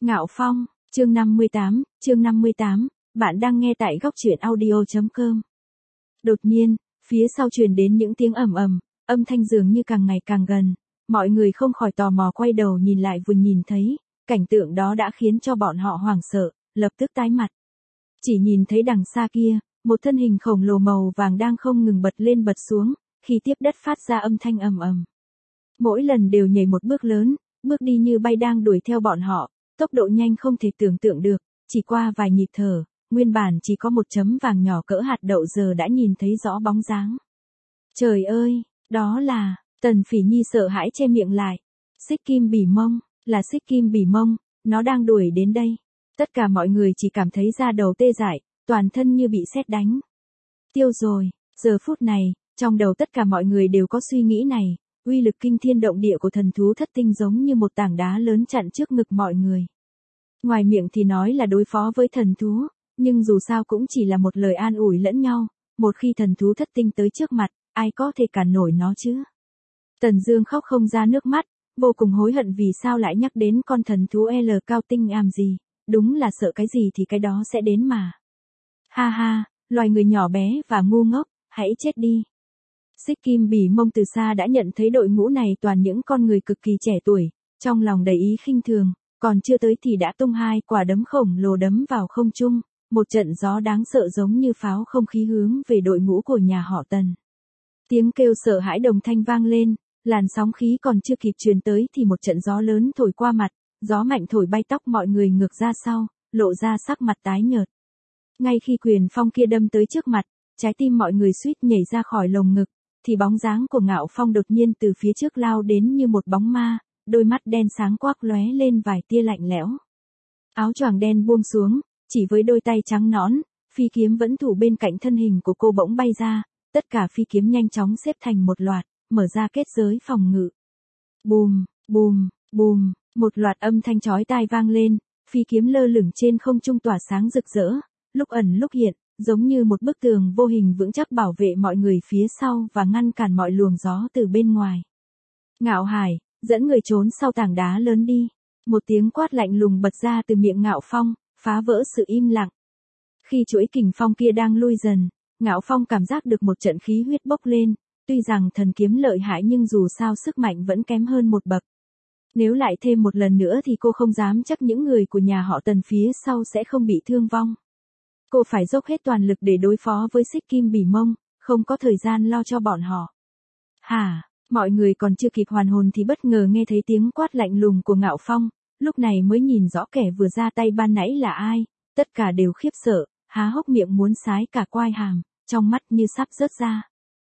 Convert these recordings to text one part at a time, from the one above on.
Ngạo Phong, chương 58, bạn đang nghe tại góc truyện audio.com. Đột nhiên, phía sau truyền đến những tiếng ầm ầm, âm thanh dường như càng ngày càng gần, mọi người không khỏi tò mò quay đầu nhìn lại, vừa nhìn thấy, cảnh tượng đó đã khiến cho bọn họ hoảng sợ, lập tức tái mặt. Chỉ nhìn thấy đằng xa kia, một thân hình khổng lồ màu vàng đang không ngừng bật lên bật xuống, khi tiếp đất phát ra âm thanh ầm ầm. Mỗi lần đều nhảy một bước lớn, bước đi như bay đang đuổi theo bọn họ, tốc độ nhanh không thể tưởng tượng được, chỉ qua vài nhịp thở, nguyên bản chỉ có một chấm vàng nhỏ cỡ hạt đậu giờ đã nhìn thấy rõ bóng dáng. Trời ơi, đó là, Tần Phỉ Nhi sợ hãi che miệng lại. Xích Kim Bỉ Mông, là Xích Kim Bỉ Mông, nó đang đuổi đến đây. Tất cả mọi người chỉ cảm thấy da đầu tê dại, toàn thân như bị sét đánh. Tiêu rồi, giờ phút này, trong đầu tất cả mọi người đều có suy nghĩ này, uy lực kinh thiên động địa của thần thú thất tinh giống như một tảng đá lớn chặn trước ngực mọi người. Ngoài miệng thì nói là đối phó với thần thú, nhưng dù sao cũng chỉ là một lời an ủi lẫn nhau, một khi thần thú thất tinh tới trước mặt, ai có thể cản nổi nó chứ? Tần Dương khóc không ra nước mắt, vô cùng hối hận vì sao lại nhắc đến con thần thú L cao tinh làm gì, đúng là sợ cái gì thì cái đó sẽ đến mà. Ha ha, loài người nhỏ bé và ngu ngốc, hãy chết đi. Xích Kim Bỉ Mông từ xa đã nhận thấy đội ngũ này toàn những con người cực kỳ trẻ tuổi, trong lòng đầy ý khinh thường, còn chưa tới thì đã tung hai quả đấm khổng lồ đấm vào không trung, một trận gió đáng sợ giống như pháo không khí hướng về đội ngũ của nhà họ Tần. Tiếng kêu sợ hãi đồng thanh vang lên, làn sóng khí còn chưa kịp truyền tới thì một trận gió lớn thổi qua mặt, gió mạnh thổi bay tóc mọi người ngược ra sau, lộ ra sắc mặt tái nhợt. Ngay khi quyền phong kia đâm tới trước mặt, trái tim mọi người suýt nhảy ra khỏi lồng ngực, thì bóng dáng của Ngạo Phong đột nhiên từ phía trước lao đến như một bóng ma, đôi mắt đen sáng quắc lóe lên vài tia lạnh lẽo. Áo choàng đen buông xuống, chỉ với đôi tay trắng nõn, phi kiếm vẫn thủ bên cạnh thân hình của cô bỗng bay ra, tất cả phi kiếm nhanh chóng xếp thành một loạt, mở ra kết giới phòng ngự. Bùm, bùm, bùm, một loạt âm thanh chói tai vang lên, phi kiếm lơ lửng trên không trung tỏa sáng rực rỡ, lúc ẩn lúc hiện, giống như một bức tường vô hình vững chắc bảo vệ mọi người phía sau và ngăn cản mọi luồng gió từ bên ngoài. Ngạo Hải, dẫn người trốn sau tảng đá lớn đi. Một tiếng quát lạnh lùng bật ra từ miệng Ngạo Phong, phá vỡ sự im lặng. Khi chuỗi kình phong kia đang lui dần, Ngạo Phong cảm giác được một trận khí huyết bốc lên, tuy rằng thần kiếm lợi hại nhưng dù sao sức mạnh vẫn kém hơn một bậc. Nếu lại thêm một lần nữa thì cô không dám chắc những người của nhà họ Tần phía sau sẽ không bị thương vong. Cô phải dốc hết toàn lực để đối phó với Xích Kim Bỉ Mông, không có thời gian lo cho bọn họ. Hả, mọi người còn chưa kịp hoàn hồn thì bất ngờ nghe thấy tiếng quát lạnh lùng của Ngạo Phong, lúc này mới nhìn rõ kẻ vừa ra tay ban nãy là ai, tất cả đều khiếp sợ, há hốc miệng muốn sái cả quai hàm, trong mắt như sắp rớt ra.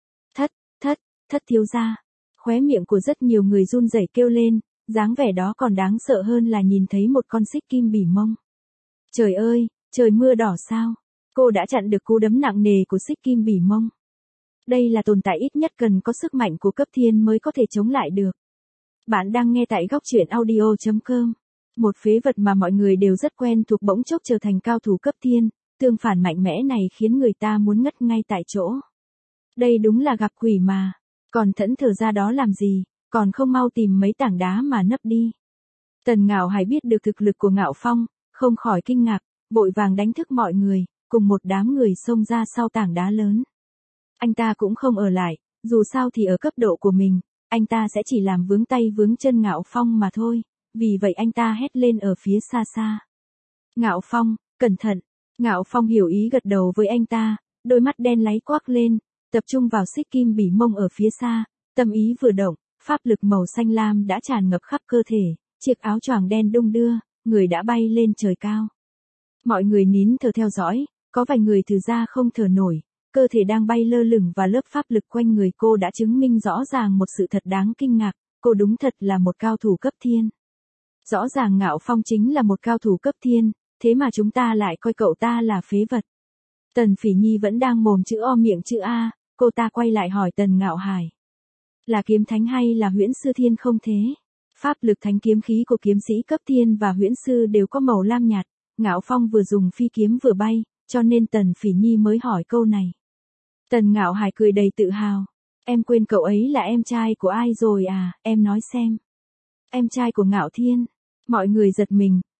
Thất thiếu gia. Khóe miệng của rất nhiều người run rẩy kêu lên, dáng vẻ đó còn đáng sợ hơn là nhìn thấy một con Xích Kim Bỉ Mông. Trời ơi, trời mưa đỏ sao? Cô đã chặn được cú đấm nặng nề của Xích Kim Bỉ Mông. Đây là tồn tại ít nhất cần có sức mạnh của cấp thiên mới có thể chống lại được. Bạn đang nghe tại góc truyện audio.com. Một phế vật mà mọi người đều rất quen thuộc bỗng chốc trở thành cao thủ cấp thiên, tương phản mạnh mẽ này khiến người ta muốn ngất ngay tại chỗ. Đây đúng là gặp quỷ mà. Còn thẫn thờ ra đó làm gì, còn không mau tìm mấy tảng đá mà nấp đi. Tần Ngạo Hải biết được thực lực của Ngạo Phong, không khỏi kinh ngạc, vội vàng đánh thức mọi người, cùng một đám người xông ra sau tảng đá lớn. Anh ta cũng không ở lại, dù sao thì ở cấp độ của mình, anh ta sẽ chỉ làm vướng tay vướng chân Ngạo Phong mà thôi, vì vậy anh ta hét lên ở phía xa xa. Ngạo Phong, cẩn thận. Ngạo Phong hiểu ý gật đầu với anh ta, đôi mắt đen láy quắc lên, tập trung vào Xích Kim Bỉ Mông ở phía xa, tâm ý vừa động, pháp lực màu xanh lam đã tràn ngập khắp cơ thể, chiếc áo choàng đen đung đưa, người đã bay lên trời cao. Mọi người nín thở theo dõi, có vài người từ ra không thở nổi, cơ thể đang bay lơ lửng và lớp pháp lực quanh người cô đã chứng minh rõ ràng một sự thật đáng kinh ngạc, cô đúng thật là một cao thủ cấp thiên. Rõ ràng Ngạo Phong chính là một cao thủ cấp thiên, thế mà chúng ta lại coi cậu ta là phế vật. Tần Phỉ Nhi vẫn đang mồm chữ O miệng chữ A, cô ta quay lại hỏi Tần Ngạo Hải. Là kiếm thánh hay là huyễn sư thiên không thế? Pháp lực thánh kiếm khí của kiếm sĩ cấp thiên và huyễn sư đều có màu lam nhạt, Ngạo Phong vừa dùng phi kiếm vừa bay, cho nên Tần Phỉ Nhi mới hỏi câu này. Tần Ngạo Hải cười đầy tự hào. Em quên cậu ấy là em trai của ai rồi à, em nói xem. Em trai của Ngạo Thiên. Mọi người giật mình,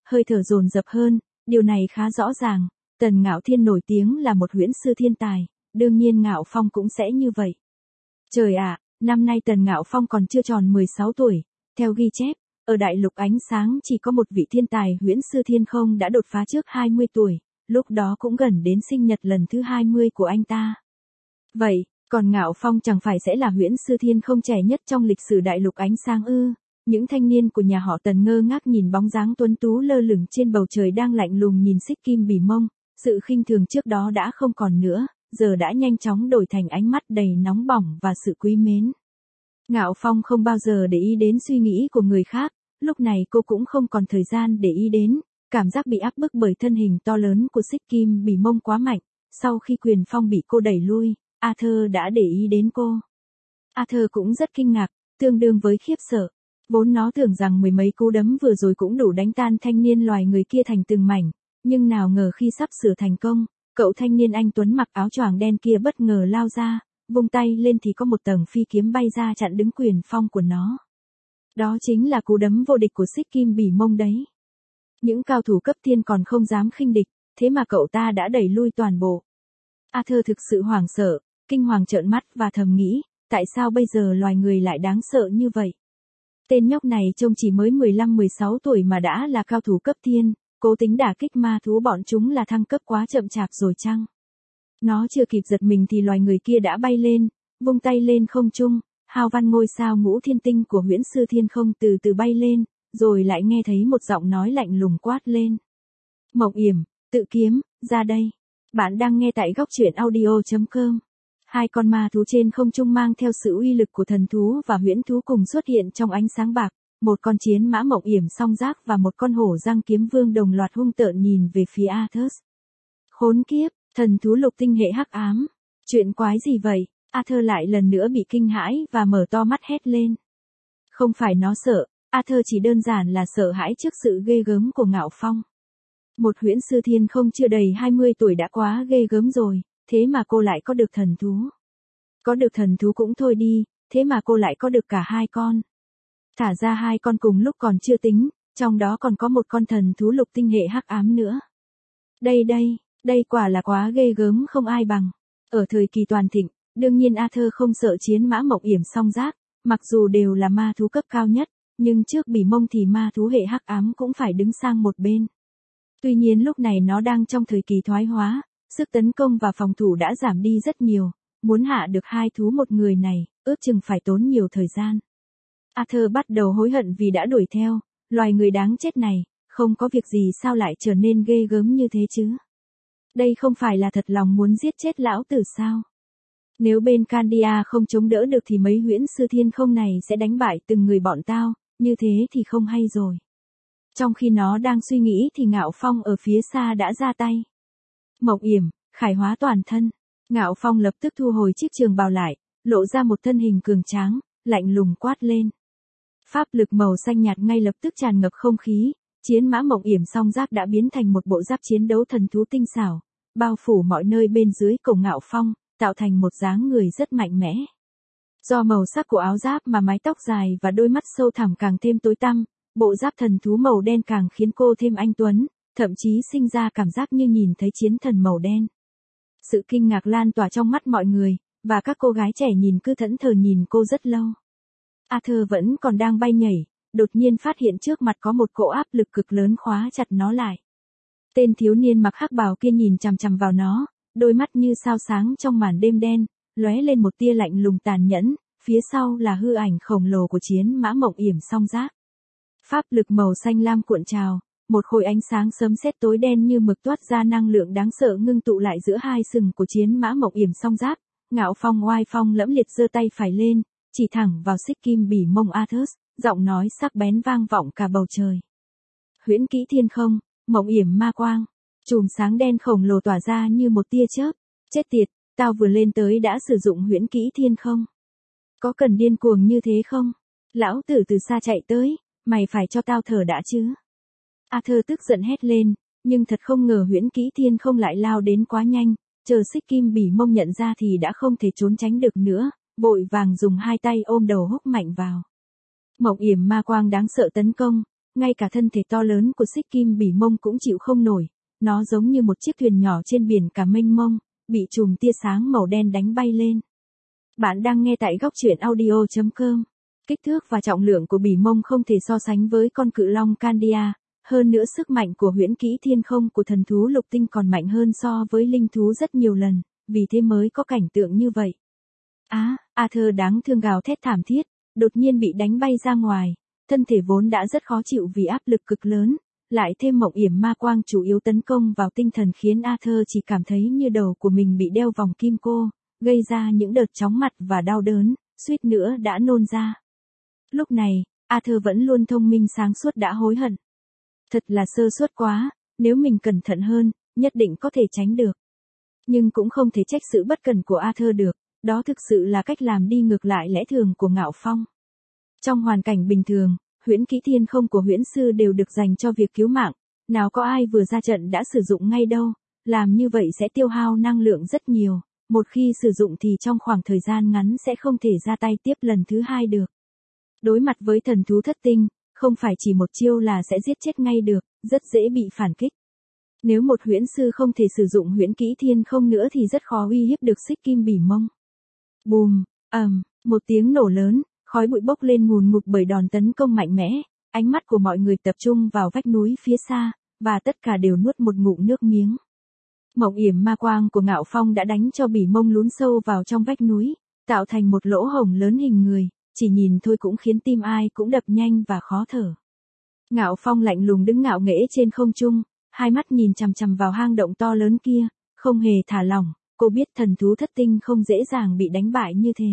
hơi thở dồn dập hơn, điều này khá rõ ràng, Tần Ngạo Thiên nổi tiếng là một huyễn sư thiên tài, đương nhiên Ngạo Phong cũng sẽ như vậy. Trời ạ, năm nay Tần Ngạo Phong còn chưa tròn 16 tuổi, theo ghi chép, ở đại lục ánh sáng chỉ có một vị thiên tài huyễn sư thiên không đã đột phá trước 20 tuổi, lúc đó cũng gần đến sinh nhật lần thứ 20 của anh ta. Vậy, còn Ngạo Phong chẳng phải sẽ là huyễn sư thiên không trẻ nhất trong lịch sử đại lục ánh sáng ư? Những thanh niên của nhà họ Tần ngơ ngác nhìn bóng dáng tuấn tú lơ lửng trên bầu trời đang lạnh lùng nhìn Xích Kim Bỉ Mông, sự khinh thường trước đó đã không còn nữa, giờ đã nhanh chóng đổi thành ánh mắt đầy nóng bỏng và sự quý mến. Ngạo Phong không bao giờ để ý đến suy nghĩ của người khác, lúc này cô cũng không còn thời gian để ý đến, cảm giác bị áp bức bởi thân hình to lớn của Xích Kim Bỉ Mông quá mạnh, sau khi quyền phong bị cô đẩy lui, Arthur đã để ý đến cô. Arthur cũng rất kinh ngạc, tương đương với khiếp sợ. Vốn nó tưởng rằng mười mấy cú đấm vừa rồi cũng đủ đánh tan thanh niên loài người kia thành từng mảnh, nhưng nào ngờ khi sắp sửa thành công, cậu thanh niên anh tuấn mặc áo choàng đen kia bất ngờ lao ra, vung tay lên thì có một tầng phi kiếm bay ra chặn đứng quyền phong của nó. Đó chính là cú đấm vô địch của Xích Kim Bỉ Mông đấy. Những cao thủ cấp thiên còn không dám khinh địch, thế mà cậu ta đã đẩy lui toàn bộ. Arthur thực sự hoảng sợ, kinh hoàng trợn mắt và thầm nghĩ, tại sao bây giờ loài người lại đáng sợ như vậy? Tên nhóc này trông chỉ mới 15-16 tuổi mà đã là cao thủ cấp thiên, cố tính đả kích ma thú bọn chúng là thăng cấp quá chậm chạp rồi chăng? Nó chưa kịp giật mình thì loài người kia đã bay lên, vung tay lên không trung, hào văn ngôi sao ngũ thiên tinh của huyễn sư thiên không từ từ bay lên, rồi lại nghe thấy một giọng nói lạnh lùng quát lên. Mộng Yểm, Tự Kiếm, ra đây. Bạn đang nghe tại góc truyện audio.com. Hai con ma thú trên không trung mang theo sự uy lực của thần thú và huyễn thú cùng xuất hiện trong ánh sáng bạc, một con chiến mã Mộng Yểm song giác và một con hổ răng kiếm vương đồng loạt hung tợn nhìn về phía Arthur. Khốn kiếp, thần thú lục tinh hệ hắc ám. Chuyện quái gì vậy? Arthur lại lần nữa bị kinh hãi và mở to mắt hét lên. Không phải nó sợ, Arthur chỉ đơn giản là sợ hãi trước sự ghê gớm của Ngạo Phong. Một huyễn sư thiên không chưa đầy 20 tuổi đã quá ghê gớm rồi, thế mà cô lại có được thần thú. Có được thần thú cũng thôi đi, thế mà cô lại có được cả hai con. Thả ra hai con cùng lúc còn chưa tính, trong đó còn có một con thần thú lục tinh hệ hắc ám nữa. Đây quả là quá ghê gớm không ai bằng. Ở thời kỳ toàn thịnh, đương nhiên Arthur không sợ chiến mã Mộng Yểm song giác, mặc dù đều là ma thú cấp cao nhất, nhưng trước Bỉ Mông thì ma thú hệ hắc ám cũng phải đứng sang một bên. Tuy nhiên lúc này nó đang trong thời kỳ thoái hóa, sức tấn công và phòng thủ đã giảm đi rất nhiều, muốn hạ được hai thú một người này, ước chừng phải tốn nhiều thời gian. Arthur bắt đầu hối hận vì đã đuổi theo, loài người đáng chết này, không có việc gì sao lại trở nên ghê gớm như thế chứ? Đây không phải là thật lòng muốn giết chết lão tử sao? Nếu bên Candia không chống đỡ được thì mấy huyễn sư thiên không này sẽ đánh bại từng người bọn tao, như thế thì không hay rồi. Trong khi nó đang suy nghĩ thì Ngạo Phong ở phía xa đã ra tay. Mộng Yểm, khải hóa toàn thân. Ngạo Phong lập tức thu hồi chiếc trường bào lại, lộ ra một thân hình cường tráng, lạnh lùng quát lên. Pháp lực màu xanh nhạt ngay lập tức tràn ngập không khí, chiến mã Mộng Yểm song giác đã biến thành một bộ giáp chiến đấu thần thú tinh xảo, bao phủ mọi nơi bên dưới cổ Ngạo Phong, tạo thành một dáng người rất mạnh mẽ. Do màu sắc của áo giáp mà mái tóc dài và đôi mắt sâu thẳm càng thêm tối tăm, bộ giáp thần thú màu đen càng khiến cô thêm anh tuấn, thậm chí sinh ra cảm giác như nhìn thấy chiến thần màu đen. Sự kinh ngạc lan tỏa trong mắt mọi người, và các cô gái trẻ nhìn cứ thẫn thờ nhìn cô rất lâu. Arthur vẫn còn đang bay nhảy, đột nhiên phát hiện trước mặt có một cỗ áp lực cực lớn khóa chặt nó lại. Tên thiếu niên mặc hắc bào kia nhìn chằm chằm vào nó, đôi mắt như sao sáng trong màn đêm đen, lóe lên một tia lạnh lùng tàn nhẫn, phía sau là hư ảnh khổng lồ của chiến mã Mộng Yểm song giác. Pháp lực màu xanh lam cuộn trào, một khối ánh sáng sấm sét tối đen như mực toát ra năng lượng đáng sợ ngưng tụ lại giữa hai sừng của chiến mã Mộng Yểm song giác. Ngạo Phong oai phong lẫm liệt giơ tay phải lên, chỉ thẳng vào Xích Kim Bỉ Mông Arthur, giọng nói sắc bén vang vọng cả bầu trời. Huyễn kỹ thiên không, Mộng Yểm ma quang, chùm sáng đen khổng lồ tỏa ra như một tia chớp. Chết tiệt, tao vừa lên tới đã sử dụng huyễn kỹ thiên không. Có cần điên cuồng như thế không? Lão tử từ xa chạy tới, mày phải cho tao thở đã chứ. Arthur tức giận hét lên, nhưng thật không ngờ huyễn kỹ thiên không lại lao đến quá nhanh, chờ Xích Kim Bỉ Mông nhận ra thì đã không thể trốn tránh được nữa, vội vàng dùng hai tay ôm đầu húc mạnh vào. Mộng Yểm ma quang đáng sợ tấn công, ngay cả thân thể to lớn của xích kim bỉ mông cũng chịu không nổi, nó giống như một chiếc thuyền nhỏ trên biển cả mênh mông, bị chùm tia sáng màu đen đánh bay lên. Bạn đang nghe tại góc truyện audio.com. Kích thước và trọng lượng của bỉ mông không thể so sánh với con cự long Candia, hơn nữa sức mạnh của huyễn kỹ thiên không của thần thú lục tinh còn mạnh hơn so với linh thú rất nhiều lần, vì thế mới có cảnh tượng như vậy. Arthur đáng thương gào thét thảm thiết, đột nhiên bị đánh bay ra ngoài, thân thể vốn đã rất khó chịu vì áp lực cực lớn, lại thêm mộng yểm ma quang chủ yếu tấn công vào tinh thần khiến Arthur chỉ cảm thấy như đầu của mình bị đeo vòng kim cô, gây ra những đợt chóng mặt và đau đớn, suýt nữa đã nôn ra. Lúc này, Arthur vẫn luôn thông minh sáng suốt đã hối hận. Thật là sơ suất quá, nếu mình cẩn thận hơn, nhất định có thể tránh được. Nhưng cũng không thể trách sự bất cẩn của Arthur được, đó thực sự là cách làm đi ngược lại lẽ thường của Ngạo Phong. Trong hoàn cảnh bình thường, huyễn kỹ thiên không của huyễn sư đều được dành cho việc cứu mạng, nào có ai vừa ra trận đã sử dụng ngay đâu, làm như vậy sẽ tiêu hao năng lượng rất nhiều, một khi sử dụng thì trong khoảng thời gian ngắn sẽ không thể ra tay tiếp lần thứ hai được. Đối mặt với thần thú thất tinh, không phải chỉ một chiêu là sẽ giết chết ngay được, rất dễ bị phản kích. Nếu một huyễn sư không thể sử dụng huyễn kỹ thiên không nữa thì rất khó uy hiếp được xích kim bỉ mông. Bùm, một tiếng nổ lớn, khói bụi bốc lên ngùn ngụt bởi đòn tấn công mạnh mẽ, ánh mắt của mọi người tập trung vào vách núi phía xa, và tất cả đều nuốt một ngụm nước miếng. Mộng yểm ma quang của Ngạo Phong đã đánh cho bỉ mông lún sâu vào trong vách núi, tạo thành một lỗ hổng lớn hình người, chỉ nhìn thôi cũng khiến tim ai cũng đập nhanh và khó thở. Ngạo Phong lạnh lùng đứng ngạo nghễ trên không trung, hai mắt nhìn chằm chằm vào hang động to lớn kia, không hề thả lỏng, cô biết thần thú thất tinh không dễ dàng bị đánh bại như thế.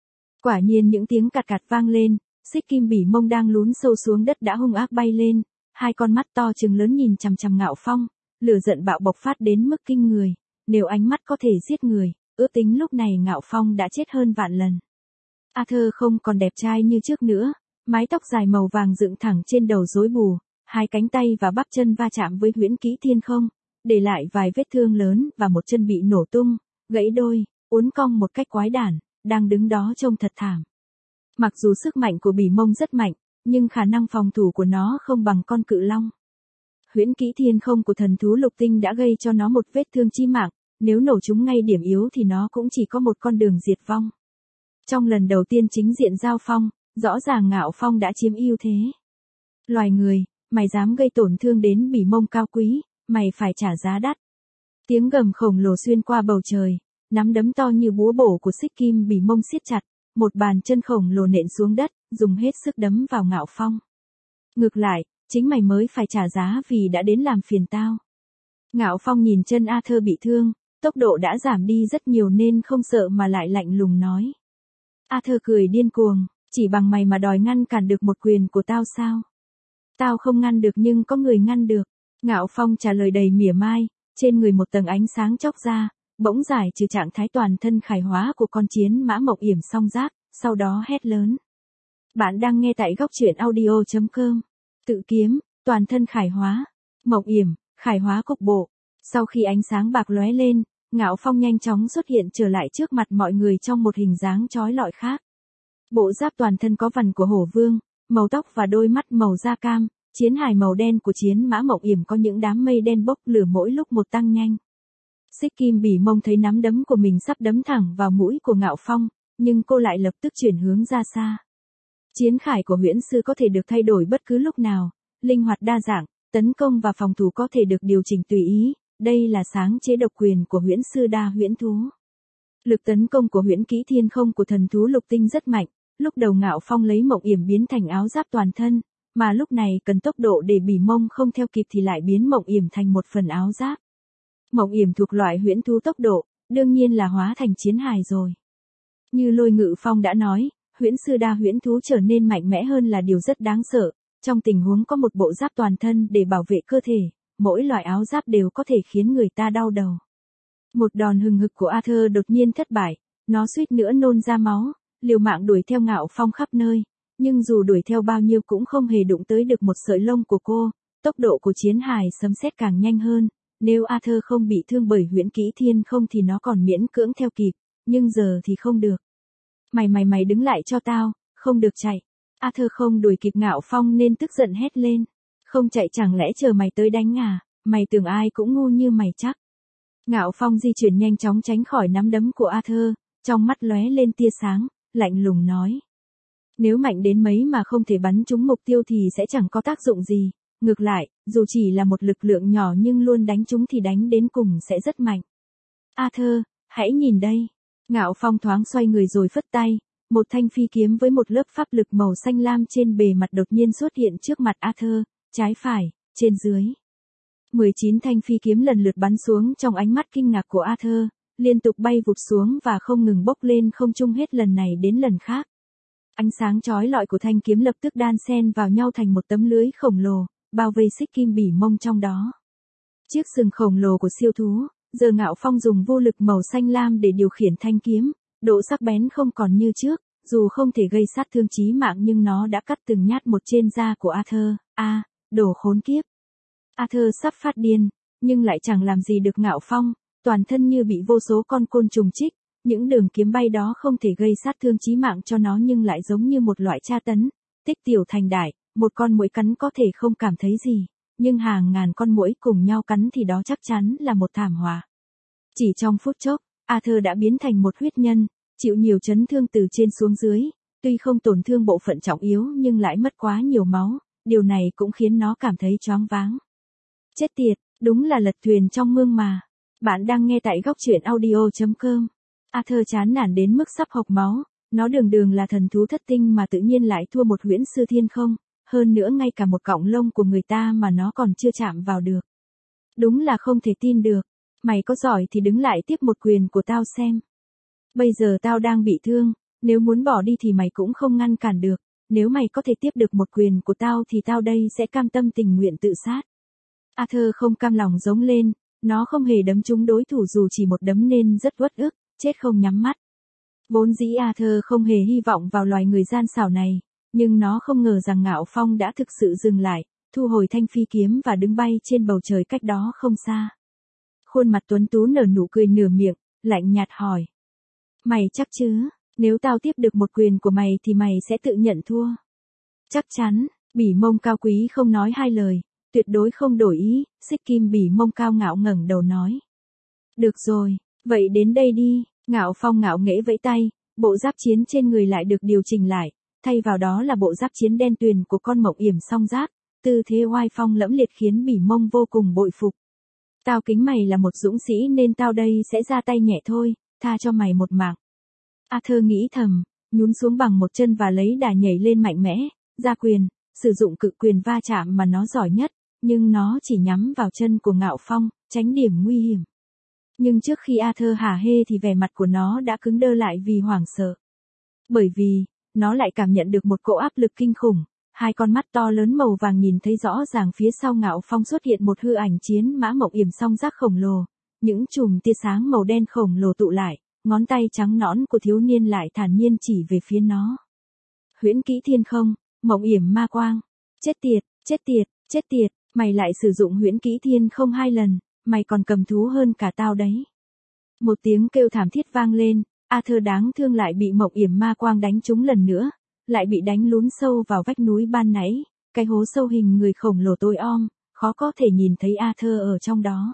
Quả nhiên những tiếng cạt cạt vang lên, xích kim bỉ mông đang lún sâu xuống đất đã hung ác bay lên, hai con mắt to trừng lớn nhìn chằm chằm Ngạo Phong, lửa giận bạo bộc phát đến mức kinh người, nếu ánh mắt có thể giết người, ước tính lúc này Ngạo Phong đã chết hơn vạn lần. Arthur không còn đẹp trai như trước nữa, mái tóc dài màu vàng dựng thẳng trên đầu rối bù, hai cánh tay và bắp chân va chạm với huyễn kỹ thiên không, để lại vài vết thương lớn và một chân bị nổ tung, gãy đôi, uốn cong một cách quái đản, đang đứng đó trông thật thảm. Mặc dù sức mạnh của bỉ mông rất mạnh, nhưng khả năng phòng thủ của nó không bằng con cự long. Huyễn kỹ thiên không của thần thú lục tinh đã gây cho nó một vết thương chí mạng, nếu nổ trúng ngay điểm yếu thì nó cũng chỉ có một con đường diệt vong. Trong lần đầu tiên chính diện giao phong, rõ ràng Ngạo Phong đã chiếm ưu thế. Loài người, mày dám gây tổn thương đến bỉ mông cao quý, mày phải trả giá đắt. Tiếng gầm khổng lồ xuyên qua bầu trời, nắm đấm to như búa bổ của xích kim bỉ mông siết chặt, một bàn chân khổng lồ nện xuống đất, dùng hết sức đấm vào Ngạo Phong. Ngược lại, chính mày mới phải trả giá vì đã đến làm phiền tao. Ngạo Phong nhìn chân Arthur bị thương, tốc độ đã giảm đi rất nhiều nên không sợ mà lại lạnh lùng nói. Arthur cười điên cuồng, chỉ bằng mày mà đòi ngăn cản được một quyền của tao sao? Tao không ngăn được nhưng có người ngăn được. Ngạo Phong trả lời đầy mỉa mai, trên người một tầng ánh sáng chóc ra, bỗng giải trừ trạng thái toàn thân khải hóa của con chiến mã mộng yểm song giáp, sau đó hét lớn. Bạn đang nghe tại góc truyện audio.com. Tự kiếm, toàn thân khải hóa, mộng yểm, khải hóa cục bộ. Sau khi ánh sáng bạc lóe lên, Ngạo Phong nhanh chóng xuất hiện trở lại trước mặt mọi người trong một hình dáng chói lọi khác. Bộ giáp toàn thân có vằn của hổ vương, màu tóc và đôi mắt màu da cam, chiến hài màu đen của chiến mã mộng yểm có những đám mây đen bốc lửa mỗi lúc một tăng nhanh. Xích kim bỉ mông thấy nắm đấm của mình sắp đấm thẳng vào mũi của Ngạo Phong, nhưng cô lại lập tức chuyển hướng ra xa. Chiến khải của huyễn sư có thể được thay đổi bất cứ lúc nào, linh hoạt đa dạng, tấn công và phòng thủ có thể được điều chỉnh tùy ý, đây là sáng chế độc quyền của huyễn sư đa huyễn thú. Lực tấn công của huyễn kỹ thiên không của thần thú lục tinh rất mạnh, lúc đầu Ngạo Phong lấy mộng yểm biến thành áo giáp toàn thân, mà lúc này cần tốc độ để bỉ mông không theo kịp thì lại biến mộng yểm thành một phần áo giáp. Mộng yểm thuộc loại huyễn thú tốc độ, đương nhiên là hóa thành chiến hài rồi. Như Lôi Ngự Phong đã nói, huyễn sư đa huyễn thú trở nên mạnh mẽ hơn là điều rất đáng sợ, trong tình huống có một bộ giáp toàn thân để bảo vệ cơ thể, mỗi loại áo giáp đều có thể khiến người ta đau đầu. Một đòn hừng hực của Arthur đột nhiên thất bại, nó suýt nữa nôn ra máu, liều mạng đuổi theo Ngạo Phong khắp nơi, nhưng dù đuổi theo bao nhiêu cũng không hề đụng tới được một sợi lông của cô, tốc độ của chiến hài sấm sét càng nhanh hơn, nếu Arthur không bị thương bởi huyễn kỹ thiên không thì nó còn miễn cưỡng theo kịp, nhưng giờ thì không được. Mày đứng lại cho tao, không được chạy. Arthur không đuổi kịp Ngạo Phong nên tức giận hét lên. Không chạy chẳng lẽ chờ mày tới đánh à, mày tưởng ai cũng ngu như mày chắc. Ngạo Phong di chuyển nhanh chóng tránh khỏi nắm đấm của Arthur, trong mắt lóe lên tia sáng, lạnh lùng nói. Nếu mạnh đến mấy mà không thể bắn trúng mục tiêu thì sẽ chẳng có tác dụng gì, ngược lại, dù chỉ là một lực lượng nhỏ nhưng luôn đánh trúng thì đánh đến cùng sẽ rất mạnh. Arthur, hãy nhìn đây. Ngạo Phong thoáng xoay người rồi phất tay, một thanh phi kiếm với một lớp pháp lực màu xanh lam trên bề mặt đột nhiên xuất hiện trước mặt Arthur, trái phải, trên dưới. 19 thanh phi kiếm lần lượt bắn xuống trong ánh mắt kinh ngạc của Arthur, liên tục bay vụt xuống và không ngừng bốc lên không trung hết lần này đến lần khác. Ánh sáng chói lọi của thanh kiếm lập tức đan xen vào nhau thành một tấm lưới khổng lồ, bao vây xích kim bỉ mông trong đó. Chiếc sừng khổng lồ của siêu thú, giờ Ngạo Phong dùng vô lực màu xanh lam để điều khiển thanh kiếm, độ sắc bén không còn như trước, dù không thể gây sát thương chí mạng nhưng nó đã cắt từng nhát một trên da của Arthur. Đồ khốn kiếp. Arthur sắp phát điên, nhưng lại chẳng làm gì được Ngạo Phong, toàn thân như bị vô số con côn trùng chích, những đường kiếm bay đó không thể gây sát thương chí mạng cho nó nhưng lại giống như một loại tra tấn, tích tiểu thành đại, một con muỗi cắn có thể không cảm thấy gì, nhưng hàng ngàn con muỗi cùng nhau cắn thì đó chắc chắn là một thảm họa. Chỉ trong phút chốc, Arthur đã biến thành một huyết nhân, chịu nhiều chấn thương từ trên xuống dưới, tuy không tổn thương bộ phận trọng yếu nhưng lại mất quá nhiều máu, điều này cũng khiến nó cảm thấy choáng váng. Chết tiệt, đúng là lật thuyền trong mương mà. Bạn đang nghe tại góc truyện audio.com. Arthur chán nản đến mức sắp hộc máu, nó đường là thần thú thất tinh mà tự nhiên lại thua một huyễn sư thiên không, hơn nữa ngay cả một cọng lông của người ta mà nó còn chưa chạm vào được. Đúng là không thể tin được, mày có giỏi thì đứng lại tiếp một quyền của tao xem. Bây giờ tao đang bị thương, nếu muốn bỏ đi thì mày cũng không ngăn cản được, nếu mày có thể tiếp được một quyền của tao thì tao đây sẽ cam tâm tình nguyện tự sát. Arthur không cam lòng giống lên, nó không hề đấm trúng đối thủ dù chỉ một đấm nên rất uất ức, chết không nhắm mắt. Vốn dĩ Arthur không hề hy vọng vào loài người gian xảo này, nhưng nó không ngờ rằng Ngạo Phong đã thực sự dừng lại, thu hồi thanh phi kiếm và đứng bay trên bầu trời cách đó không xa. Khuôn mặt tuấn tú nở nụ cười nửa miệng, lạnh nhạt hỏi. Mày chắc chứ, nếu tao tiếp được một quyền của mày thì mày sẽ tự nhận thua. Chắc chắn, bỉ mông cao quý không nói hai lời, tuyệt đối không đổi ý, xích kim bỉ mông cao ngạo ngẩng đầu nói. Được rồi, vậy đến đây đi, Ngạo Phong ngạo nghễ vẫy tay, bộ giáp chiến trên người lại được điều chỉnh lại, thay vào đó là bộ giáp chiến đen tuyền của con mộng yểm song giáp, tư thế oai phong lẫm liệt khiến bỉ mông vô cùng bội phục. Tao kính mày là một dũng sĩ nên tao đây sẽ ra tay nhẹ thôi, tha cho mày một mạng. Arthur nghĩ thầm, nhún xuống bằng một chân và lấy đà nhảy lên mạnh mẽ, ra quyền, sử dụng cự quyền va chạm mà nó giỏi nhất, nhưng nó chỉ nhắm vào chân của Ngạo Phong, tránh điểm nguy hiểm. Nhưng trước khi Arthur hả hê thì vẻ mặt của nó đã cứng đơ lại vì hoảng sợ. Bởi vì, nó lại cảm nhận được một cỗ áp lực kinh khủng, hai con mắt to lớn màu vàng nhìn thấy rõ ràng phía sau Ngạo Phong xuất hiện một hư ảnh chiến mã mộng yểm song giác khổng lồ, những chùm tia sáng màu đen khổng lồ tụ lại, ngón tay trắng nõn của thiếu niên lại thản nhiên chỉ về phía nó. Huyễn kỹ thiên không, mộng yểm ma quang. Chết tiệt, chết tiệt, chết tiệt, mày lại sử dụng huyễn kỹ thiên không 2 lần, mày còn cầm thú hơn cả tao đấy. Một tiếng kêu thảm thiết vang lên, Arthur đáng thương lại bị mộng yểm ma quang đánh trúng lần nữa, lại bị đánh lún sâu vào vách núi ban nãy, cái hố sâu hình người khổng lồ tối om, khó có thể nhìn thấy Arthur ở trong đó.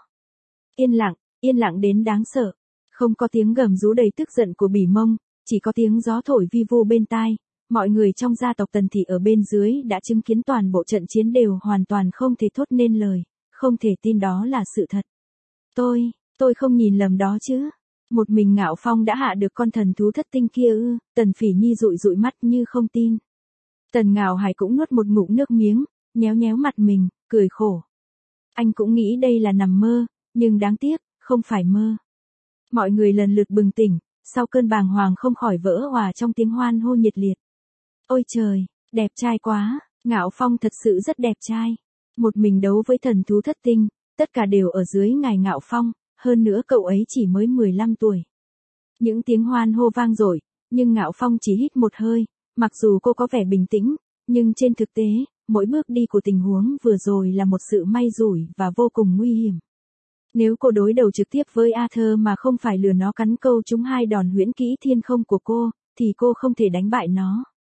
Yên lặng đến đáng sợ. Không có tiếng gầm rú đầy tức giận của bỉ mông, chỉ có tiếng gió thổi vi vu bên tai. Mọi người trong gia tộc Tần Thị ở bên dưới đã chứng kiến toàn bộ trận chiến đều hoàn toàn không thể thốt nên lời, không thể tin đó là sự thật. Tôi không nhìn lầm đó chứ. Một mình Ngạo Phong đã hạ được con thần thú thất tinh kia ư? Tần Phỉ Nhi dụi dụi mắt như không tin. Tần Ngạo Hải cũng nuốt một ngụm nước miếng, nhéo nhéo mặt mình, cười khổ. Anh cũng nghĩ đây là nằm mơ, nhưng đáng tiếc, không phải mơ. Mọi người lần lượt bừng tỉnh, sau cơn bàng hoàng không khỏi vỡ òa trong tiếng hoan hô nhiệt liệt. Ôi trời, đẹp trai quá, Ngạo Phong thật sự rất đẹp trai. Một mình đấu với thần thú thất tinh, tất cả đều ở dưới ngài Ngạo Phong, hơn nữa cậu ấy chỉ mới 15 tuổi. Những tiếng hoan hô vang dội, nhưng Ngạo Phong chỉ hít một hơi, mặc dù cô có vẻ bình tĩnh, nhưng trên thực tế, mỗi bước đi của tình huống vừa rồi là một sự may rủi và vô cùng nguy hiểm. Nếu cô đối đầu trực tiếp với Arthur mà không phải lừa nó cắn câu trúng 2 đòn huyễn kỹ thiên không của cô, thì cô không thể đánh bại nó.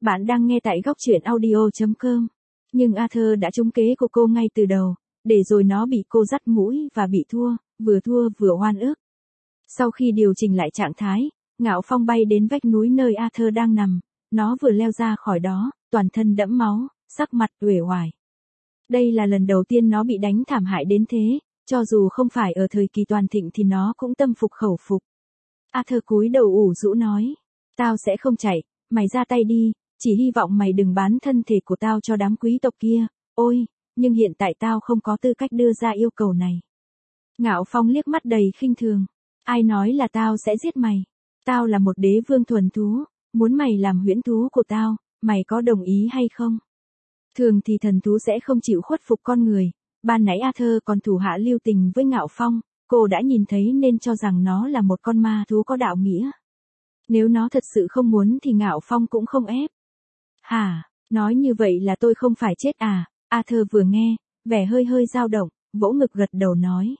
Bạn đang nghe tại góc truyện audio.com. Nhưng Arthur đã trúng kế của cô ngay từ đầu, để rồi nó bị cô dắt mũi và bị thua vừa oan ức. Sau khi điều chỉnh lại trạng thái, Ngạo Phong bay đến vách núi nơi Arthur đang nằm, nó vừa leo ra khỏi đó, toàn thân đẫm máu, sắc mặt uể oải. Đây là lần đầu tiên nó bị đánh thảm hại đến thế, cho dù không phải ở thời kỳ toàn thịnh thì nó cũng tâm phục khẩu phục. Arthur cúi đầu ủ rũ nói, tao sẽ không chạy, mày ra tay đi, chỉ hy vọng mày đừng bán thân thể của tao cho đám quý tộc kia, ôi, nhưng hiện tại tao không có tư cách đưa ra yêu cầu này. Ngạo Phong liếc mắt đầy khinh thường, ai nói là tao sẽ giết mày, tao là một đế vương thuần thú, muốn mày làm huyễn thú của tao, mày có đồng ý hay không? Thường thì thần thú sẽ không chịu khuất phục con người, ban nãy Arthur còn thủ hạ lưu tình với Ngạo Phong, cô đã nhìn thấy nên cho rằng nó là một con ma thú có đạo nghĩa. Nếu nó thật sự không muốn thì Ngạo Phong cũng không ép. Hả, nói như vậy là tôi không phải chết à? Arthur vừa nghe, vẻ hơi dao động, vỗ ngực gật đầu nói.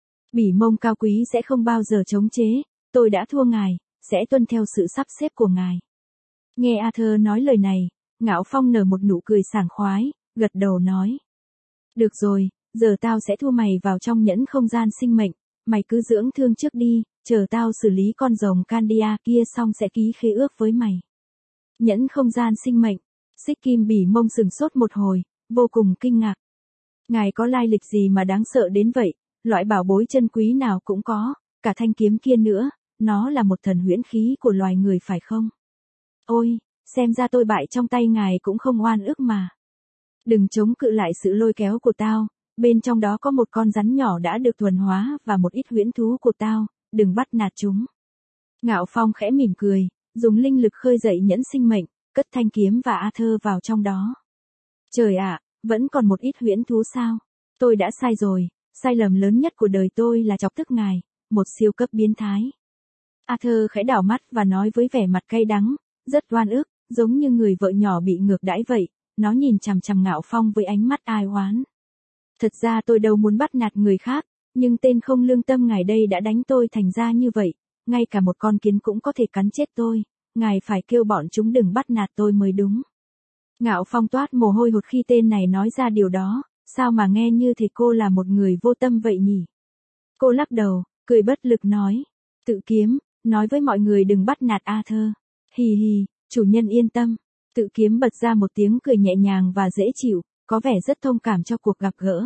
Bỉ mông cao quý sẽ không bao giờ chống chế, tôi đã thua ngài, sẽ tuân theo sự sắp xếp của ngài. Nghe Arthur nói lời này, Ngạo Phong nở một nụ cười sảng khoái, gật đầu nói. Được rồi, giờ tao sẽ thua mày vào trong nhẫn không gian sinh mệnh, mày cứ dưỡng thương trước đi, chờ tao xử lý con rồng Candia kia xong sẽ ký khế ước với mày. Nhẫn không gian sinh mệnh, Xích Kim Bỉ Mông sừng sốt một hồi, vô cùng kinh ngạc. Ngài có lai lịch gì mà đáng sợ đến vậy, loại bảo bối chân quý nào cũng có, cả thanh kiếm kia nữa, nó là một thần huyễn khí của loài người phải không? Ôi, xem ra tôi bại trong tay ngài cũng không oan ức mà. Đừng chống cự lại sự lôi kéo của tao, bên trong đó có một con rắn nhỏ đã được thuần hóa và một ít huyễn thú của tao, đừng bắt nạt chúng. Ngạo Phong khẽ mỉm cười, dùng linh lực khơi dậy nhẫn sinh mệnh, cất thanh kiếm và Arthur vào trong đó. Trời ạ, vẫn còn một ít huyễn thú sao? Tôi đã sai rồi, sai lầm lớn nhất của đời tôi là chọc tức ngài, một siêu cấp biến thái. Arthur khẽ đảo mắt và nói với vẻ mặt cay đắng, rất oan ức, giống như người vợ nhỏ bị ngược đãi vậy, nó nhìn chằm chằm Ngạo Phong với ánh mắt ai oán. Thật ra tôi đâu muốn bắt nạt người khác, nhưng tên không lương tâm ngài đây đã đánh tôi thành ra như vậy, ngay cả một con kiến cũng có thể cắn chết tôi, ngài phải kêu bọn chúng đừng bắt nạt tôi mới đúng. Ngạo Phong toát mồ hôi hột khi tên này nói ra điều đó, sao mà nghe như thể cô là một người vô tâm vậy nhỉ? Cô lắc đầu, cười bất lực nói, tự kiếm, nói với mọi người đừng bắt nạt Arthur. Hì hì, chủ nhân yên tâm. Tự kiếm bật ra một tiếng cười nhẹ nhàng và dễ chịu, có vẻ rất thông cảm cho cuộc gặp gỡ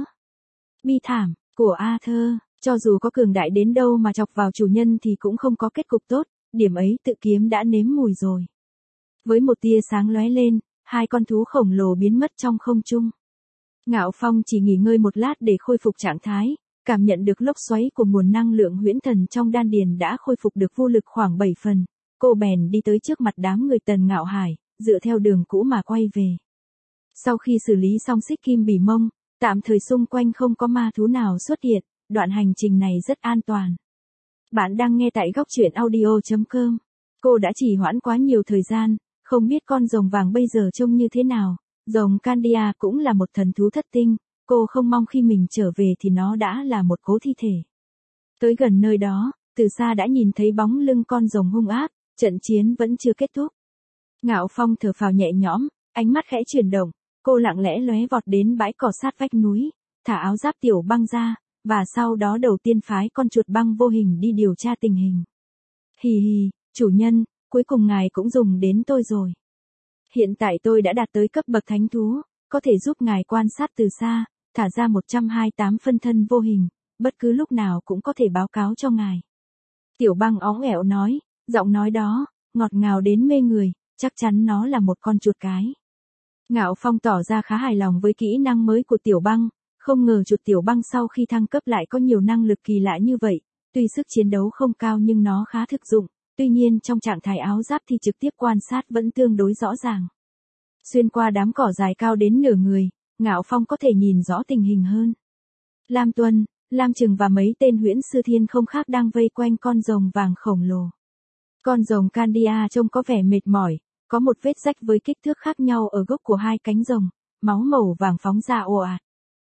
bi thảm của Arthur, cho dù có cường đại đến đâu mà chọc vào chủ nhân thì cũng không có kết cục tốt, điểm ấy tự kiếm đã nếm mùi rồi. Với một tia sáng lóe lên, hai con thú khổng lồ biến mất trong không trung. Ngạo Phong chỉ nghỉ ngơi một lát để khôi phục trạng thái, cảm nhận được lốc xoáy của nguồn năng lượng huyễn thần trong đan điền đã khôi phục được vô lực khoảng 7 phần. Cô bèn đi tới trước mặt đám người Tần Ngạo Hải, dựa theo đường cũ mà quay về. Sau khi xử lý xong Xích Kim Bỉ Mông, tạm thời xung quanh không có ma thú nào xuất hiện, đoạn hành trình này rất an toàn. Bạn đang nghe tại góc truyện audio.com. Cô đã trì hoãn quá nhiều thời gian, không biết con rồng vàng bây giờ trông như thế nào. Rồng Candia cũng là một thần thú thất tinh, cô không mong khi mình trở về thì nó đã là một cố thi thể. Tới gần nơi đó, từ xa đã nhìn thấy bóng lưng con rồng hung ác, trận chiến vẫn chưa kết thúc. Ngạo Phong thở phào nhẹ nhõm, ánh mắt khẽ chuyển động, cô lặng lẽ lóe vọt đến bãi cỏ sát vách núi, thả áo giáp tiểu băng ra, và sau đó đầu tiên phái con chuột băng vô hình đi điều tra tình hình. Hì hì, chủ nhân, cuối cùng ngài cũng dùng đến tôi rồi. Hiện tại tôi đã đạt tới cấp bậc thánh thú, có thể giúp ngài quan sát từ xa, thả ra 128 phân thân vô hình, bất cứ lúc nào cũng có thể báo cáo cho ngài. Tiểu băng óng ẻo nói, giọng nói đó, ngọt ngào đến mê người, chắc chắn nó là một con chuột cái. Ngạo Phong tỏ ra khá hài lòng với kỹ năng mới của tiểu băng, không ngờ chuột tiểu băng sau khi thăng cấp lại có nhiều năng lực kỳ lạ như vậy, tuy sức chiến đấu không cao nhưng nó khá thực dụng, tuy nhiên trong trạng thái áo giáp thì trực tiếp quan sát vẫn tương đối rõ ràng. Xuyên qua đám cỏ dài cao đến nửa người, Ngạo Phong có thể nhìn rõ tình hình hơn. Lam Tuân, Lam Trừng và mấy tên huyễn sư thiên không khác đang vây quanh con rồng vàng khổng lồ. Con rồng Candia trông có vẻ mệt mỏi, có một vết rách với kích thước khác nhau ở gốc của hai cánh rồng, máu màu vàng phóng ra ồ ạt.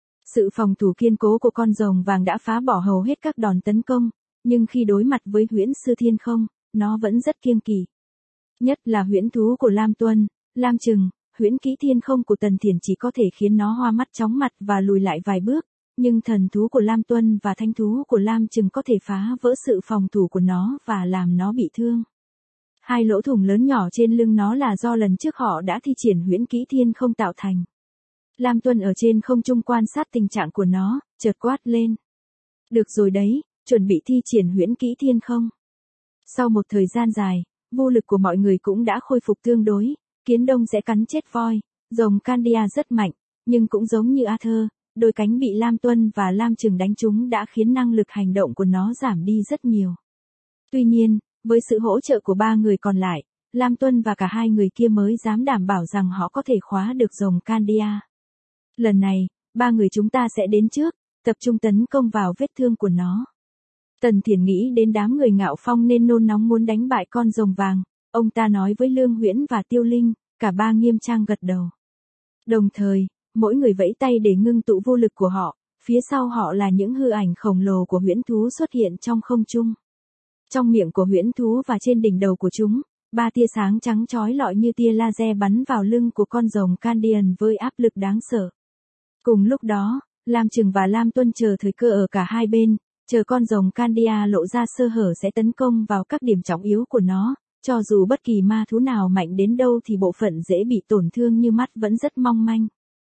Sự phòng thủ kiên cố của con rồng vàng đã phá bỏ hầu hết các đòn tấn công, nhưng khi đối mặt với huyễn sư thiên không, nó vẫn rất kiêng kỵ. Nhất là huyễn thú của Lam Tuân, Lam Trừng, huyễn kỹ thiên không của Tần Thiển chỉ có thể khiến nó hoa mắt chóng mặt và lùi lại vài bước, nhưng thần thú của Lam Tuân và thanh thú của Lam Trừng có thể phá vỡ sự phòng thủ của nó và làm nó bị thương. Hai lỗ thủng lớn nhỏ trên lưng nó là do lần trước họ đã thi triển huyễn kỹ thiên không tạo thành. Lam Tuân ở trên không trung quan sát tình trạng của nó, chợt quát lên. Được rồi đấy, chuẩn bị thi triển huyễn kỹ thiên không. Sau một thời gian dài, vô lực của mọi người cũng đã khôi phục tương đối, kiến đông sẽ cắn chết voi, rồng Candia rất mạnh, nhưng cũng giống như Arthur, đôi cánh bị Lam Tuân và Lam Trừng đánh trúng đã khiến năng lực hành động của nó giảm đi rất nhiều. Tuy nhiên, với sự hỗ trợ của ba người còn lại, Lam Tuân và cả hai người kia mới dám đảm bảo rằng họ có thể khóa được rồng Candia. Lần này, ba người chúng ta sẽ đến trước, tập trung tấn công vào vết thương của nó. Tần Thiển nghĩ đến đám người Ngạo Phong nên nôn nóng muốn đánh bại con rồng vàng, ông ta nói với Lương Huyễn và Tiêu Linh, cả ba nghiêm trang gật đầu. Đồng thời, mỗi người vẫy tay để ngưng tụ vô lực của họ, phía sau họ là những hư ảnh khổng lồ của huyễn thú xuất hiện trong không trung. Trong miệng của huyễn thú và trên đỉnh đầu của chúng, ba tia sáng trắng chói lọi như tia laser bắn vào lưng của con rồng Candian với áp lực đáng sợ. Cùng lúc đó, Lam Trừng và Lam Tuân chờ thời cơ ở cả hai bên, chờ con rồng Candia lộ ra sơ hở sẽ tấn công vào các điểm trọng yếu của nó, cho dù bất kỳ ma thú nào mạnh đến đâu thì bộ phận dễ bị tổn thương như mắt vẫn rất mong manh.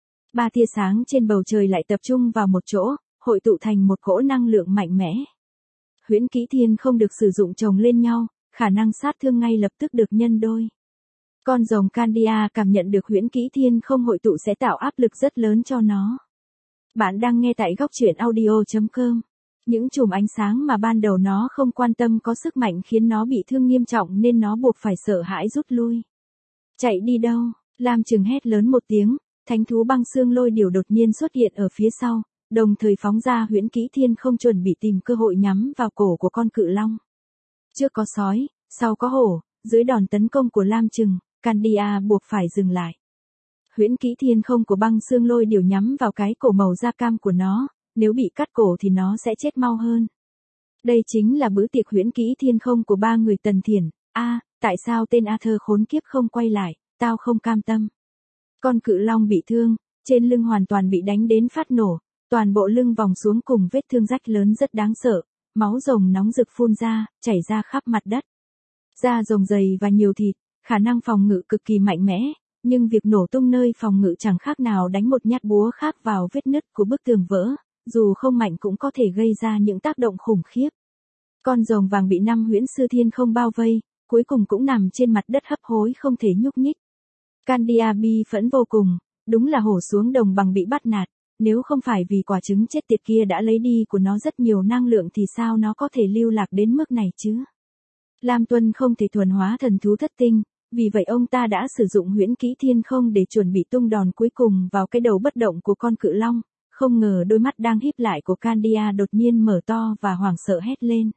Ba tia sáng trên bầu trời lại tập trung vào một chỗ, hội tụ thành một cỗ năng lượng mạnh mẽ. Huyễn kỹ thiên không được sử dụng chồng lên nhau, khả năng sát thương ngay lập tức được nhân đôi. Con rồng Candia cảm nhận được huyễn kỹ thiên không hội tụ sẽ tạo áp lực rất lớn cho nó. Bạn đang nghe tại góc truyện audio.com. Những chùm ánh sáng mà ban đầu nó không quan tâm có sức mạnh khiến nó bị thương nghiêm trọng nên nó buộc phải sợ hãi rút lui. Chạy đi đâu? Lam Trừng hét lớn một tiếng, thánh thú băng xương lôi điểu đột nhiên xuất hiện ở phía sau, đồng thời phóng ra huyễn kỹ thiên không chuẩn bị tìm cơ hội nhắm vào cổ của con cự long. Trước có sói, sau có hổ, dưới đòn tấn công của Lam Trừng, Candia buộc phải dừng lại. Huyễn kỹ thiên không của băng xương lôi điểu nhắm vào cái cổ màu da cam của nó, nếu bị cắt cổ thì nó sẽ chết mau hơn. Đây chính là bữa tiệc huyễn kỹ thiên không của ba người Tần Thiển. Tại sao tên Arthur khốn kiếp không quay lại, tao không cam tâm. Con cự long bị thương, trên lưng hoàn toàn bị đánh đến phát nổ, toàn bộ lưng vòng xuống cùng vết thương rách lớn rất đáng sợ, máu rồng nóng rực phun ra, chảy ra khắp mặt đất. Da rồng dày và nhiều thịt, khả năng phòng ngự cực kỳ mạnh mẽ, nhưng việc nổ tung nơi phòng ngự chẳng khác nào đánh một nhát búa khác vào vết nứt của bức tường vỡ, dù không mạnh cũng có thể gây ra những tác động khủng khiếp. Con rồng vàng bị 5 huyễn sư thiên không bao vây, cuối cùng cũng nằm trên mặt đất hấp hối không thể nhúc nhích. Candia bi phẫn vô cùng, đúng là hổ xuống đồng bằng bị bắt nạt, nếu không phải vì quả trứng chết tiệt kia đã lấy đi của nó rất nhiều năng lượng thì sao nó có thể lưu lạc đến mức này chứ? Lam Tuân không thể thuần hóa thần thú thất tinh, vì vậy ông ta đã sử dụng huyễn kỹ thiên không để chuẩn bị tung đòn cuối cùng vào cái đầu bất động của con cự long, không ngờ đôi mắt đang híp lại của Candia đột nhiên mở to và hoảng sợ hét lên.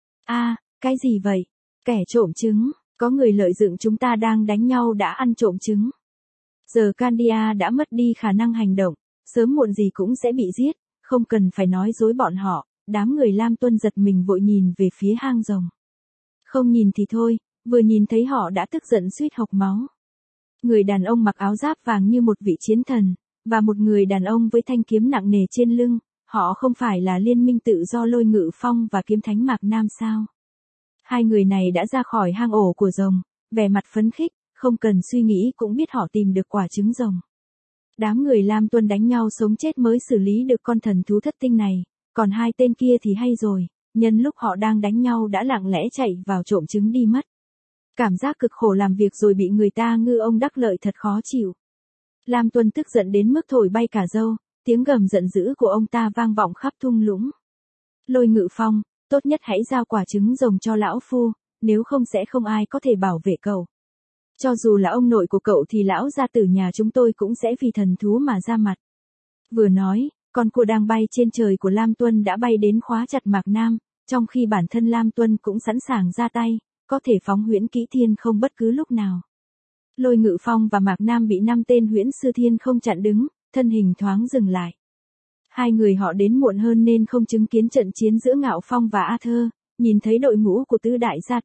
Cái gì vậy? Kẻ trộm trứng, có người lợi dụng chúng ta đang đánh nhau đã ăn trộm trứng. Giờ Candia đã mất đi khả năng hành động, sớm muộn gì cũng sẽ bị giết, không cần phải nói dối bọn họ, đám người Lam Tuân giật mình vội nhìn về phía hang rồng. Không nhìn thì thôi, vừa nhìn thấy họ đã tức giận suýt hộc máu. Người đàn ông mặc áo giáp vàng như một vị chiến thần, và một người đàn ông với thanh kiếm nặng nề trên lưng, họ không phải là liên minh tự do Lôi Ngự Phong và Kiếm Thánh Mạc Nam sao? Hai người này đã ra khỏi hang ổ của rồng, vẻ mặt phấn khích, không cần suy nghĩ cũng biết họ tìm được quả trứng rồng. Đám người Lam Tuân đánh nhau sống chết mới xử lý được con thần thú thất tinh này, còn hai tên kia thì hay rồi, nhân lúc họ đang đánh nhau đã lặng lẽ chạy vào trộm trứng đi mất. Cảm giác cực khổ làm việc rồi bị người ta ngư ông đắc lợi thật khó chịu. Lam Tuân tức giận đến mức thổi bay cả râu, tiếng gầm giận dữ của ông ta vang vọng khắp thung lũng. Lôi Ngự Phong, tốt nhất hãy giao quả trứng rồng cho lão phu, nếu không sẽ không ai có thể bảo vệ cậu. Cho dù là ông nội của cậu thì lão gia tử nhà chúng tôi cũng sẽ vì thần thú mà ra mặt. Vừa nói, con cua đang bay trên trời của Lam Tuân đã bay đến khóa chặt Mạc Nam, trong khi bản thân Lam Tuân cũng sẵn sàng ra tay, có thể phóng huyễn kỹ thiên không bất cứ lúc nào. Lôi Ngự Phong và Mạc Nam bị 5 tên huyễn sư thiên không chặn đứng, thân hình thoáng dừng lại. Hai người họ đến muộn hơn nên không chứng kiến trận chiến giữa Ngạo Phong và Arthur, nhìn thấy đội ngũ của tứ đại gia tộc,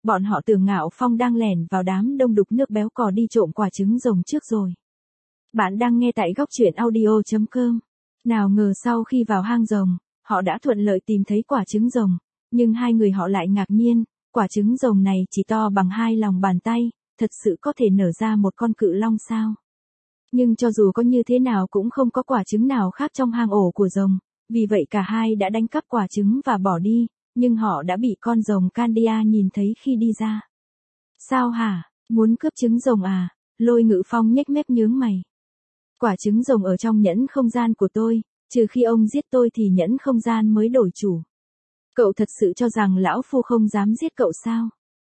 bọn họ tưởng Ngạo Phong đang lẻn vào đám đông đục nước béo cò đi trộm quả trứng rồng trước rồi. Bạn đang nghe tại góc truyện audio.com. Nào ngờ sau khi vào hang rồng, họ đã thuận lợi tìm thấy quả trứng rồng, nhưng hai người họ lại ngạc nhiên, quả trứng rồng này chỉ to bằng 2 lòng bàn tay, thật sự có thể nở ra một con cự long sao? Nhưng cho dù có như thế nào cũng không có quả trứng nào khác trong hang ổ của rồng, vì vậy cả hai đã đánh cắp quả trứng và bỏ đi, nhưng họ đã bị con rồng Candia nhìn thấy khi đi ra. Sao hả, muốn cướp trứng rồng à? Lôi Ngự Phong nhếch mép nhướng mày. Quả trứng rồng ở trong nhẫn không gian của tôi, trừ khi ông giết tôi thì nhẫn không gian mới đổi chủ. Cậu thật sự cho rằng lão phu không dám giết cậu sao?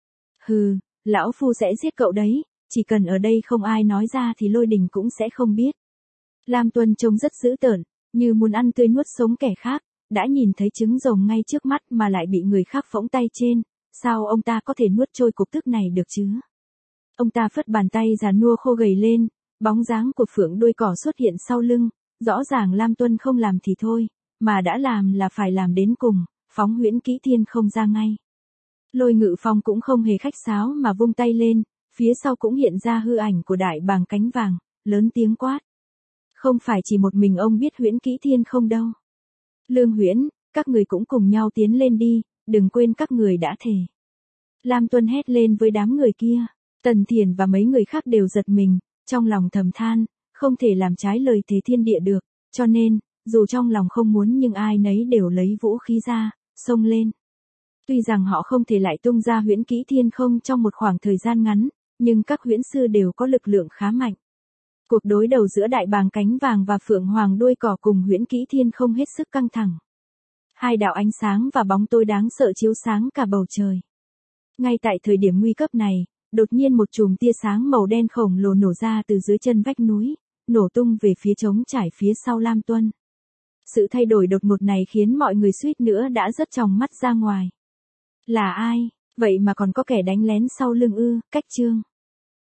Hừ, lão phu sẽ giết cậu đấy, chỉ cần ở đây không ai nói ra thì Lôi Đình cũng sẽ không biết. Lam Tuân trông rất dữ tợn, như muốn ăn tươi nuốt sống kẻ khác, đã nhìn thấy trứng rồng ngay trước mắt mà lại bị người khác phỗng tay trên, sao ông ta có thể nuốt trôi cục tức này được chứ? Ông ta phất bàn tay già nua khô gầy lên, bóng dáng của phượng đuôi cỏ xuất hiện sau lưng, rõ ràng Lam Tuân không làm thì thôi, mà đã làm là phải làm đến cùng, phóng huyễn kỹ thiên không ra ngay. Lôi Ngự Phong cũng không hề khách sáo mà vung tay lên, phía sau cũng hiện ra hư ảnh của đại bàng cánh vàng, lớn tiếng quát. Không phải chỉ một mình ông biết huyễn kỹ thiên không đâu. Lương Huyễn, các người cũng cùng nhau tiến lên đi, đừng quên các người đã thề. Lam Tuân hét lên với đám người kia, Tần Thiền và mấy người khác đều giật mình, trong lòng thầm than, không thể làm trái lời thề thiên địa được, cho nên, dù trong lòng không muốn nhưng ai nấy đều lấy vũ khí ra, xông lên. Tuy rằng họ không thể lại tung ra huyễn kỹ thiên không trong một khoảng thời gian ngắn, nhưng các huyễn sư đều có lực lượng khá mạnh. Cuộc đối đầu giữa đại bàng cánh vàng và phượng hoàng đuôi cỏ cùng huyễn kỹ thiên không hết sức căng thẳng. Hai đạo ánh sáng và bóng tối đáng sợ chiếu sáng cả bầu trời. Ngay tại thời điểm nguy cấp này, đột nhiên một chùm tia sáng màu đen khổng lồ nổ ra từ dưới chân vách núi, nổ tung về phía trống trải phía sau Lam Tuân. Sự thay đổi đột ngột này khiến mọi người suýt nữa đã rớt tròng mắt ra ngoài. Là ai, vậy mà còn có kẻ đánh lén sau lưng ư? Cách chương.